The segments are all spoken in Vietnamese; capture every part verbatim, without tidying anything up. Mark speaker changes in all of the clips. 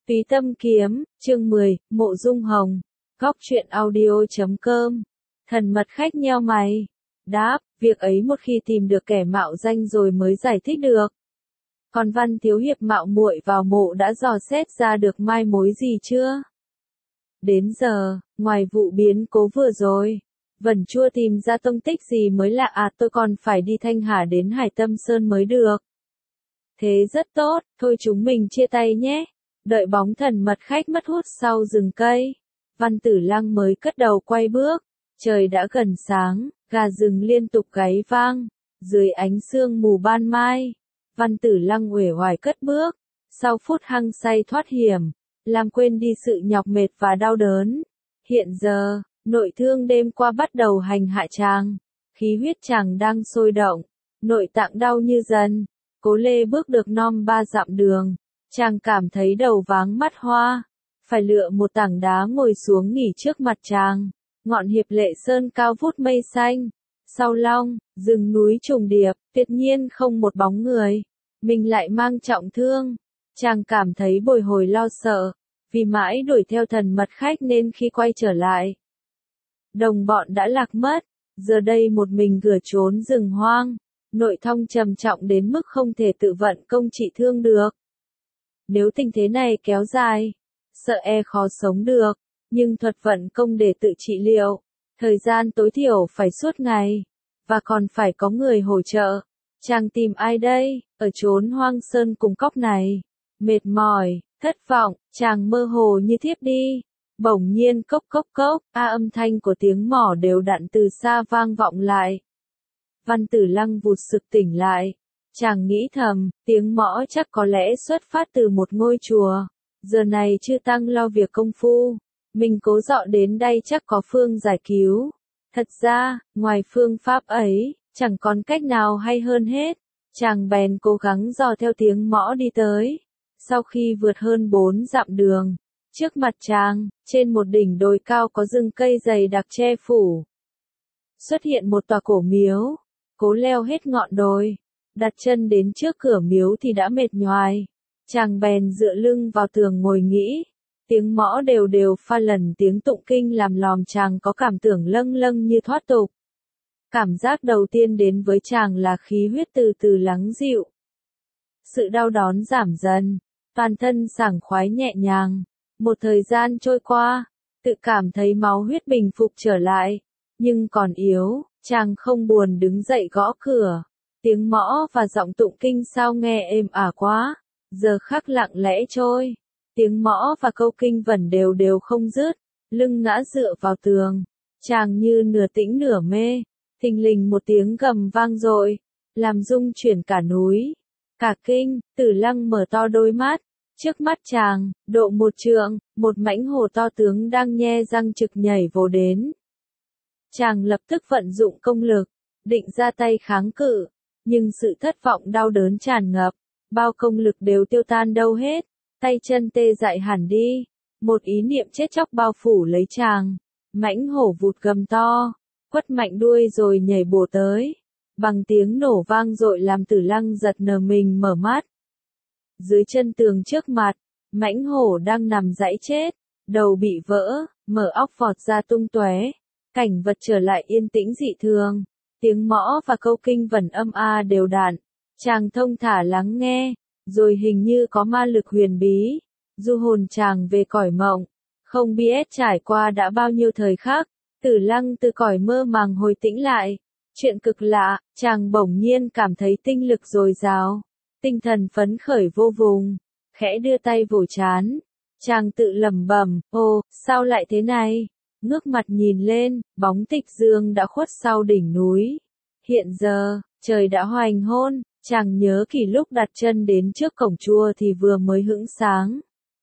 Speaker 1: Túy Tâm Kiếm, chương mười, Mộ Dung Hồng, Góc truyện audio chấm com. Thần mật khách nheo mày. Đáp, việc ấy một khi tìm được kẻ mạo danh rồi mới giải thích được. Còn Văn Thiếu Hiệp mạo muội vào mộ đã dò xét ra được mai mối gì chưa? Đến giờ, ngoài vụ biến cố vừa rồi, vẫn chưa tìm ra tông tích gì mới lạ à, tôi còn phải đi Thanh Hà đến Hải Tâm Sơn mới được. Thế rất tốt, thôi chúng mình chia tay nhé. Đợi bóng thần mật khách mất hút sau rừng cây, Văn Tử Lăng mới cất đầu quay bước. Trời đã gần sáng, gà rừng liên tục gáy vang. Dưới ánh sương mù ban mai, Văn Tử Lăng uể oải cất bước. Sau phút hăng say thoát hiểm, làm quên đi sự nhọc mệt và đau đớn. Hiện giờ, nội thương đêm qua bắt đầu hành hạ chàng. Khí huyết chàng đang sôi động, nội tạng đau như dần. Cố lê bước được non ba dặm đường. Chàng cảm thấy đầu váng mắt hoa, phải lựa một tảng đá ngồi xuống nghỉ trước mặt chàng. Ngọn Hiệp Lệ Sơn cao vút mây xanh, sau long, rừng núi trùng điệp, tuyệt nhiên không một bóng người. Mình lại mang trọng thương, chàng cảm thấy bồi hồi lo sợ, vì mãi đuổi theo thần mật khách nên khi quay trở lại, đồng bọn đã lạc mất, giờ đây một mình gửa trốn rừng hoang, nội thông trầm trọng đến mức không thể tự vận công trị thương được. Nếu tình thế này kéo dài, sợ e khó sống được, nhưng thuật vận công để tự trị liệu, thời gian tối thiểu phải suốt ngày, và còn phải có người hỗ trợ. Chàng tìm ai đây, ở chốn hoang sơn cùng cốc này? Mệt mỏi, thất vọng, chàng mơ hồ như thiếp đi. Bỗng nhiên cốc cốc cốc, a âm thanh của tiếng mỏ đều đặn từ xa vang vọng lại. Văn Tử Lăng vụt sực tỉnh lại. Chàng nghĩ thầm, tiếng mõ chắc có lẽ xuất phát từ một ngôi chùa. Giờ này chưa tăng lo việc công phu. Mình cố dọ đến đây chắc có phương giải cứu. Thật ra, ngoài phương pháp ấy, chẳng còn cách nào hay hơn hết. Chàng bèn cố gắng dò theo tiếng mõ đi tới. Sau khi vượt hơn bốn dặm đường, trước mặt chàng, trên một đỉnh đồi cao có rừng cây dày đặc che phủ. Xuất hiện một tòa cổ miếu. Cố leo hết ngọn đồi. Đặt chân đến trước cửa miếu thì đã mệt nhoài. Chàng bèn dựa lưng vào tường ngồi nghĩ. Tiếng mõ đều đều pha lần tiếng tụng kinh làm lòm chàng có cảm tưởng lâng lâng như thoát tục. Cảm giác đầu tiên đến với chàng là khí huyết từ từ lắng dịu. Sự đau đớn giảm dần, toàn thân sảng khoái nhẹ nhàng. Một thời gian trôi qua, tự cảm thấy máu huyết bình phục trở lại. Nhưng còn yếu, chàng không buồn đứng dậy gõ cửa. Tiếng mõ và giọng tụng kinh sao nghe êm ả quá. Giờ khắc lặng lẽ trôi. Tiếng mõ và câu kinh vẩn đều đều không dứt. Lưng ngã dựa vào tường. Chàng như nửa tĩnh nửa mê. Thình lình một tiếng gầm vang dội, làm rung chuyển cả núi. Cả kinh, Tử Lăng mở to đôi mắt. Trước mắt chàng, độ một trượng, một mãnh hổ to tướng đang nhe răng trực nhảy vồ đến. Chàng lập tức vận dụng công lực, định ra tay kháng cự. Nhưng sự thất vọng đau đớn tràn ngập, bao công lực đều tiêu tan đâu hết, tay chân tê dại hẳn đi, một ý niệm chết chóc bao phủ lấy chàng, mãnh hổ vụt gầm to, quất mạnh đuôi rồi nhảy bổ tới, bằng tiếng nổ vang dội làm Tử Lăng giật nở mình mở mắt. Dưới chân tường trước mặt, mãnh hổ đang nằm giãy chết, đầu bị vỡ, mở óc vọt ra tung tóe, cảnh vật trở lại yên tĩnh dị thường. Tiếng mõ và câu kinh vẩn âm a đều đặn, chàng thông thả lắng nghe, rồi hình như có ma lực huyền bí, du hồn chàng về cõi mộng, không biết trải qua đã bao nhiêu thời khắc, Tử Lăng từ cõi mơ màng hồi tĩnh lại, chuyện cực lạ, chàng bỗng nhiên cảm thấy tinh lực dồi dào, tinh thần phấn khởi vô vùng, khẽ đưa tay vỗ trán, chàng tự lẩm bẩm, ô, sao lại thế này? Ngước mặt nhìn lên, bóng Tịch Dương đã khuất sau đỉnh núi. Hiện giờ, trời đã hoành hôn, chàng nhớ kỹ lúc đặt chân đến trước cổng chùa thì vừa mới hửng sáng.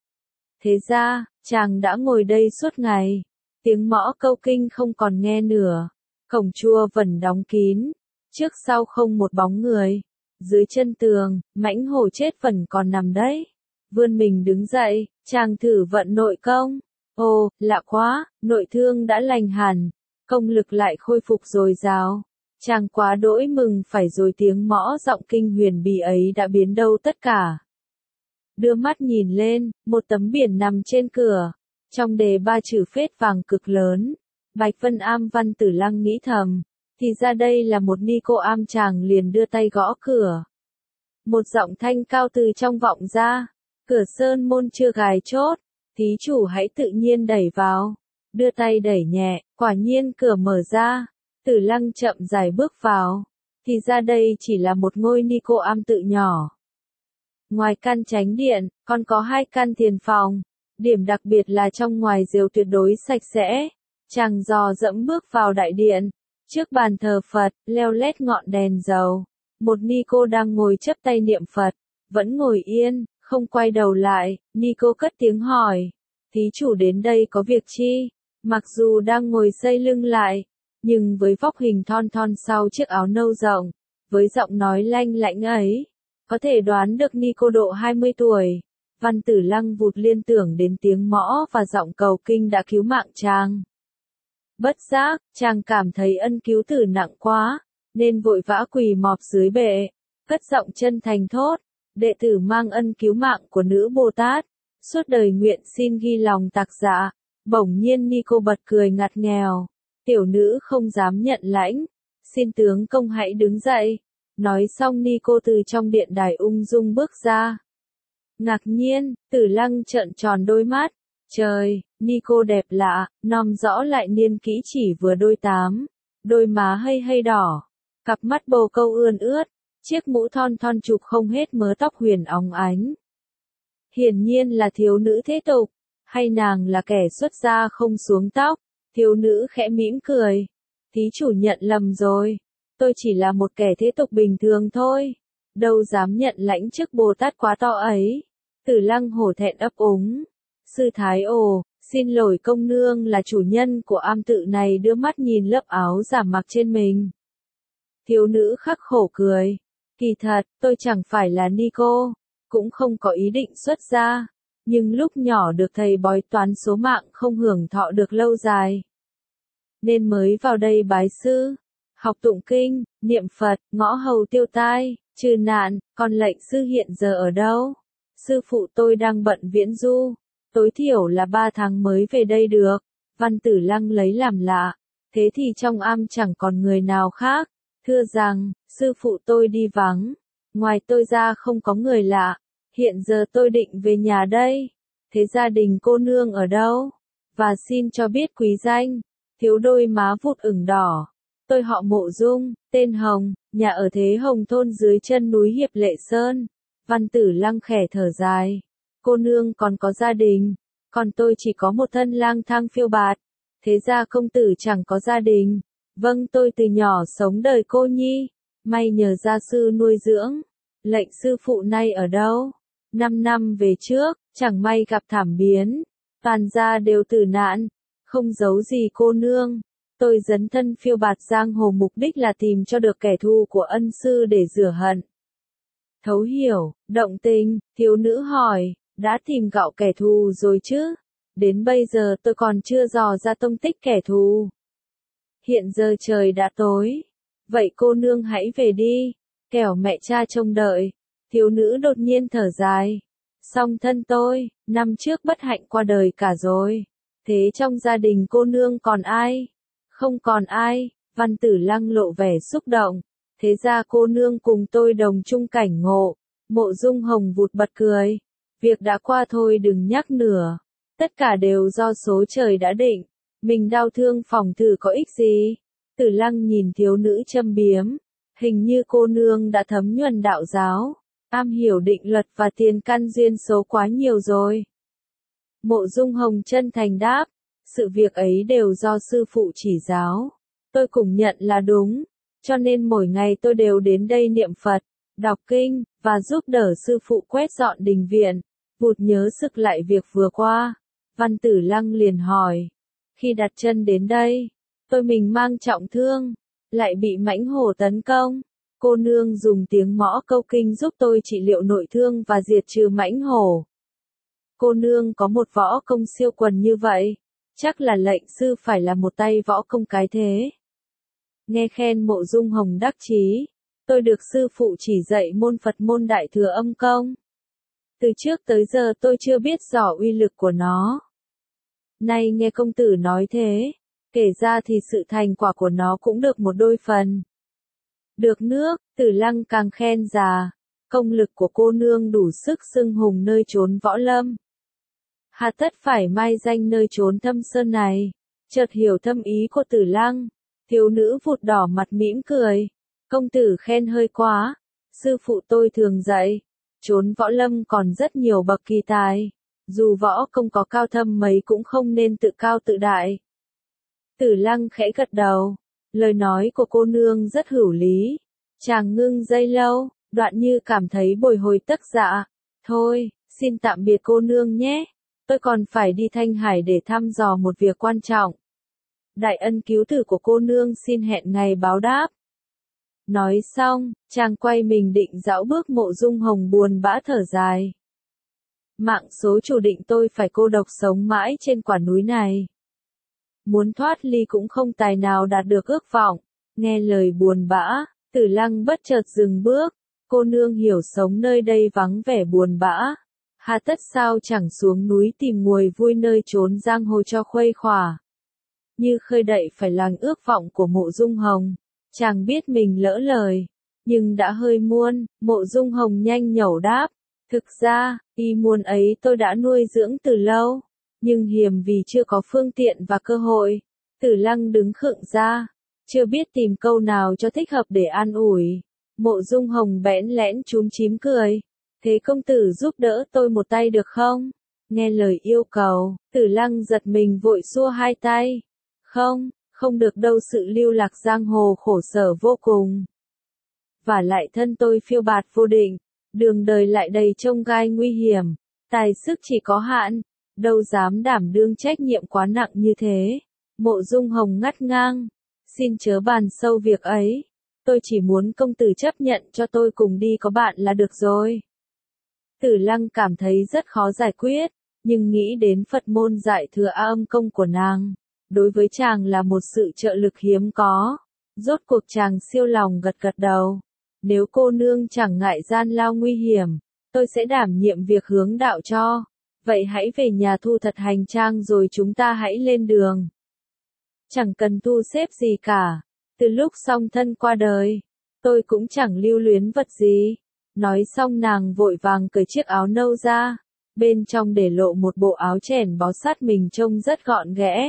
Speaker 1: Thế ra, chàng đã ngồi đây suốt ngày. Tiếng mõ câu kinh không còn nghe nữa. Cổng chùa vẫn đóng kín. Trước sau không một bóng người. Dưới chân tường, mãnh hổ chết vẫn còn nằm đấy. Vươn mình đứng dậy, chàng thử vận nội công. Ồ, lạ quá, nội thương đã lành hẳn, công lực lại khôi phục dồi dào. Chàng quá đỗi mừng phải rồi tiếng mõ giọng kinh huyền bí ấy đã biến đâu tất cả. đưa mắt nhìn lên, một tấm biển nằm trên cửa, trong đề ba chữ phết vàng cực lớn. Bạch Vân Am Văn Tử Lăng nghĩ thầm, thì ra đây là một ni cô am, chàng liền đưa tay gõ cửa. Một giọng thanh cao từ trong vọng ra, cửa sơn môn chưa gài chốt, thí chủ hãy tự nhiên đẩy vào. Đưa tay đẩy nhẹ, quả nhiên cửa mở ra, Tử Lăng chậm rãi bước vào. Thì ra đây chỉ là một ngôi ni cô am tự nhỏ. Ngoài căn chánh điện, còn có hai căn thiền phòng. Điểm đặc biệt là trong ngoài rìu tuyệt đối sạch sẽ. Chàng dò dẫm bước vào đại điện. Trước bàn thờ Phật, leo lét ngọn đèn dầu. Một ni cô đang ngồi chắp tay niệm Phật. Vẫn ngồi yên, không quay đầu lại. Ni cô cất tiếng hỏi. Thí chủ đến đây có việc chi? Mặc dù đang ngồi xây lưng lại, nhưng với vóc hình thon thon sau chiếc áo nâu rộng, với giọng nói lanh lảnh ấy, có thể đoán được ni cô độ hai mươi tuổi. Văn Tử Lăng vụt liên tưởng đến tiếng mõ và giọng cầu kinh đã cứu mạng chàng. Bất giác, chàng cảm thấy ân cứu tử nặng quá, nên vội vã quỳ mọp dưới bệ, cất giọng chân thành thốt, đệ tử mang ân cứu mạng của nữ Bồ Tát, suốt đời nguyện xin ghi lòng tạc dạ. Bỗng nhiên ni cô bật cười ngặt nghèo, tiểu nữ không dám nhận lãnh, xin tướng công hãy đứng dậy. Nói xong ni cô từ trong điện đài ung dung bước ra. Ngạc nhiên, Tử Lăng trợn tròn đôi mắt, trời, ni cô đẹp lạ, nom rõ lại niên kỹ chỉ vừa đôi tám, đôi má hơi hơi đỏ, cặp mắt bồ câu ươn ướt, chiếc mũ thon thon chụp không hết mớ tóc huyền óng ánh. Hiển nhiên là thiếu nữ thế tục, hay nàng là kẻ xuất gia không xuống tóc. Thiếu nữ khẽ mỉm cười, thí chủ nhận lầm rồi, tôi chỉ là một kẻ thế tục bình thường thôi, đâu dám nhận lãnh chức Bồ Tát quá to ấy. Tử Lăng hổ thẹn ấp úng, sư thái ồ, xin lỗi công nương là chủ nhân của am tự này, đưa mắt nhìn lớp áo giảm mặc trên mình. Thiếu nữ khắc khổ cười, kỳ thật, tôi chẳng phải là ni cô, cũng không có ý định xuất gia. Nhưng lúc nhỏ được thầy bói toán số mạng không hưởng thọ được lâu dài, nên mới vào đây bái sư, học tụng kinh, niệm Phật, ngõ hầu tiêu tai, trừ nạn. Còn lệnh sư hiện giờ ở đâu? Sư phụ tôi đang bận viễn du, tối thiểu là ba tháng mới về đây được. Văn Tử Lăng lấy làm lạ, thế thì trong am chẳng còn người nào khác. Thưa rằng, sư phụ tôi đi vắng, ngoài tôi ra không có người lạ. Hiện giờ tôi định về nhà đây. Thế gia đình cô nương ở đâu? Và xin cho biết quý danh. Thiếu đôi má vụt ửng đỏ. Tôi họ Mộ Dung, tên Hồng, nhà ở Thế Hồng thôn dưới chân núi Hiệp Lệ Sơn. Văn Tử Lăng khẽ thở dài. Cô nương còn có gia đình, còn tôi chỉ có một thân lang thang phiêu bạt. Thế ra công tử chẳng có gia đình. Vâng, tôi từ nhỏ sống đời cô nhi, may nhờ gia sư nuôi dưỡng. Lệnh sư phụ nay ở đâu? Năm năm về trước, chẳng may gặp thảm biến, toàn gia đều tử nạn, không giấu gì cô nương. Tôi dấn thân phiêu bạt giang hồ mục đích là tìm cho được kẻ thù của ân sư để rửa hận. Thấu hiểu, động tình, thiếu nữ hỏi, đã tìm gạo kẻ thù rồi chứ? Đến bây giờ tôi còn chưa dò ra tông tích kẻ thù. Hiện giờ trời đã tối, vậy cô nương hãy về đi, kẻo mẹ cha trông đợi. Thiếu nữ đột nhiên thở dài. Song thân tôi, năm trước bất hạnh qua đời cả rồi. Thế trong gia đình cô nương còn ai? Không còn ai. Văn Tử Lăng lộ vẻ xúc động. Thế ra cô nương cùng tôi đồng chung cảnh ngộ. Mộ Dung Hồng vụt bật cười. Việc đã qua thôi đừng nhắc nữa. Tất cả đều do số trời đã định. Mình đau thương phòng thử có ích gì? Tử Lăng nhìn thiếu nữ châm biếm. Hình như cô nương đã thấm nhuần đạo giáo, am hiểu định luật và tiền căn duyên số quá nhiều rồi. Mộ Dung Hồng chân thành đáp, sự việc ấy đều do sư phụ chỉ giáo. Tôi cũng nhận là đúng, cho nên mỗi ngày tôi đều đến đây niệm Phật, đọc kinh, và giúp đỡ sư phụ quét dọn đình viện. Vụt nhớ sực lại việc vừa qua, Văn Tử Lăng liền hỏi, khi đặt chân đến đây, tôi mình mang trọng thương, lại bị mãnh hổ tấn công. Cô nương dùng tiếng mõ câu kinh giúp tôi trị liệu nội thương và diệt trừ mãnh hổ. Cô nương có một võ công siêu quần như vậy, chắc là lệnh sư phải là một tay võ công cái thế. Nghe khen Mộ Dung Hồng đắc chí, tôi được sư phụ chỉ dạy môn Phật môn Đại Thừa Âm Công. Từ trước tới giờ tôi chưa biết rõ uy lực của nó. Nay nghe công tử nói thế, kể ra thì sự thành quả của nó cũng được một đôi phần. Được nước, Tử Lăng càng khen già, công lực của cô nương đủ sức xưng hùng nơi chốn võ lâm. Hà tất phải mai danh nơi chốn thâm sơn này. Chợt hiểu thâm ý của Tử Lăng, thiếu nữ vụt đỏ mặt mỉm cười. Công tử khen hơi quá, sư phụ tôi thường dạy, chốn võ lâm còn rất nhiều bậc kỳ tài, dù võ công có cao thâm mấy cũng không nên tự cao tự đại. Tử Lăng khẽ gật đầu, lời nói của cô nương rất hữu lý. Chàng ngưng giây lâu, Đoạn Như cảm thấy bồi hồi tức dạ. Thôi, xin tạm biệt cô nương nhé, tôi còn phải đi Thanh Hải để thăm dò một việc quan trọng. Đại ân cứu tử của cô nương xin hẹn ngày báo đáp. Nói xong, chàng quay mình định dạo bước. Mộ Dung Hồng buồn bã thở dài. Mạng số chủ định tôi phải cô độc sống mãi trên quả núi này. Muốn thoát ly cũng không tài nào đạt được ước vọng. Nghe lời buồn bã, Tử Lăng bất chợt dừng bước. Cô nương hiểu sống nơi đây vắng vẻ buồn bã. Hà tất sao chẳng xuống núi tìm nguồi vui nơi chốn giang hồ cho khuây khỏa. Như khơi đậy phải làng ước vọng của Mộ Dung Hồng. Chàng biết mình lỡ lời, nhưng đã hơi muôn. Mộ Dung Hồng nhanh nhẩu đáp. Thực ra, ý muốn ấy tôi đã nuôi dưỡng từ lâu, nhưng hiềm vì chưa có phương tiện và cơ hội. Tử Lăng đứng khựng ra, chưa biết tìm câu nào cho thích hợp để an ủi. Mộ Dung Hồng bẽn lẽn chúm chím cười. Thế công tử giúp đỡ tôi một tay được không? Nghe lời yêu cầu, Tử Lăng giật mình vội xua hai tay. Không, không được đâu, sự lưu lạc giang hồ khổ sở vô cùng. Và lại thân tôi phiêu bạt vô định, đường đời lại đầy chông gai nguy hiểm, tài sức chỉ có hạn, đâu dám đảm đương trách nhiệm quá nặng như thế. Mộ Dung Hồng ngắt ngang. Xin chớ bàn sâu việc ấy, tôi chỉ muốn công tử chấp nhận cho tôi cùng đi có bạn là được rồi. Tử Lăng cảm thấy rất khó giải quyết, nhưng nghĩ đến Phật môn Giải Thừa A Âm Công của nàng, đối với chàng là một sự trợ lực hiếm có. Rốt cuộc chàng siêu lòng gật gật đầu. Nếu cô nương chẳng ngại gian lao nguy hiểm, tôi sẽ đảm nhiệm việc hướng đạo cho. Vậy hãy về nhà thu thật hành trang rồi chúng ta hãy lên đường. Chẳng cần thu xếp gì cả. Từ lúc song thân qua đời, tôi cũng chẳng lưu luyến vật gì. Nói xong nàng vội vàng cởi chiếc áo nâu ra. Bên trong để lộ một bộ áo chèn bó sát mình trông rất gọn ghẽ.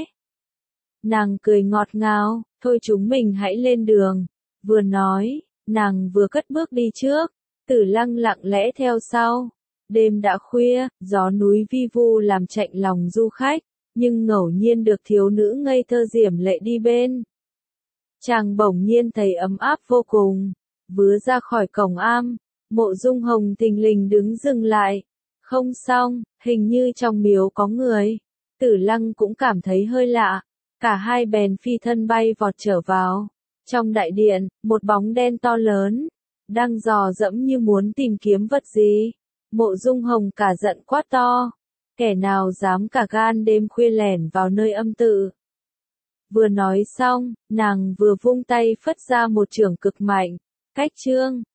Speaker 1: Nàng cười ngọt ngào, thôi chúng mình hãy lên đường. Vừa nói, nàng vừa cất bước đi trước. Tử Lăng lặng lẽ theo sau. Đêm đã khuya, gió núi vi vu làm chạnh lòng du khách, nhưng ngẫu nhiên được thiếu nữ ngây thơ diễm lệ đi bên. Chàng bỗng nhiên thấy ấm áp vô cùng. Vứa ra khỏi cổng am, Mộ Dung Hồng thình lình đứng dừng lại. Không xong, hình như trong miếu có người. Tử Lăng cũng cảm thấy hơi lạ. Cả hai bèn phi thân bay vọt trở vào. Trong đại điện, một bóng đen to lớn, đang dò dẫm như muốn tìm kiếm vật gì. Mộ Dung Hồng cả giận quát to. Kẻ nào dám cả gan đêm khuya lẻn vào nơi âm tự. Vừa nói xong, nàng vừa vung tay phất ra một chưởng cực mạnh. Cách chương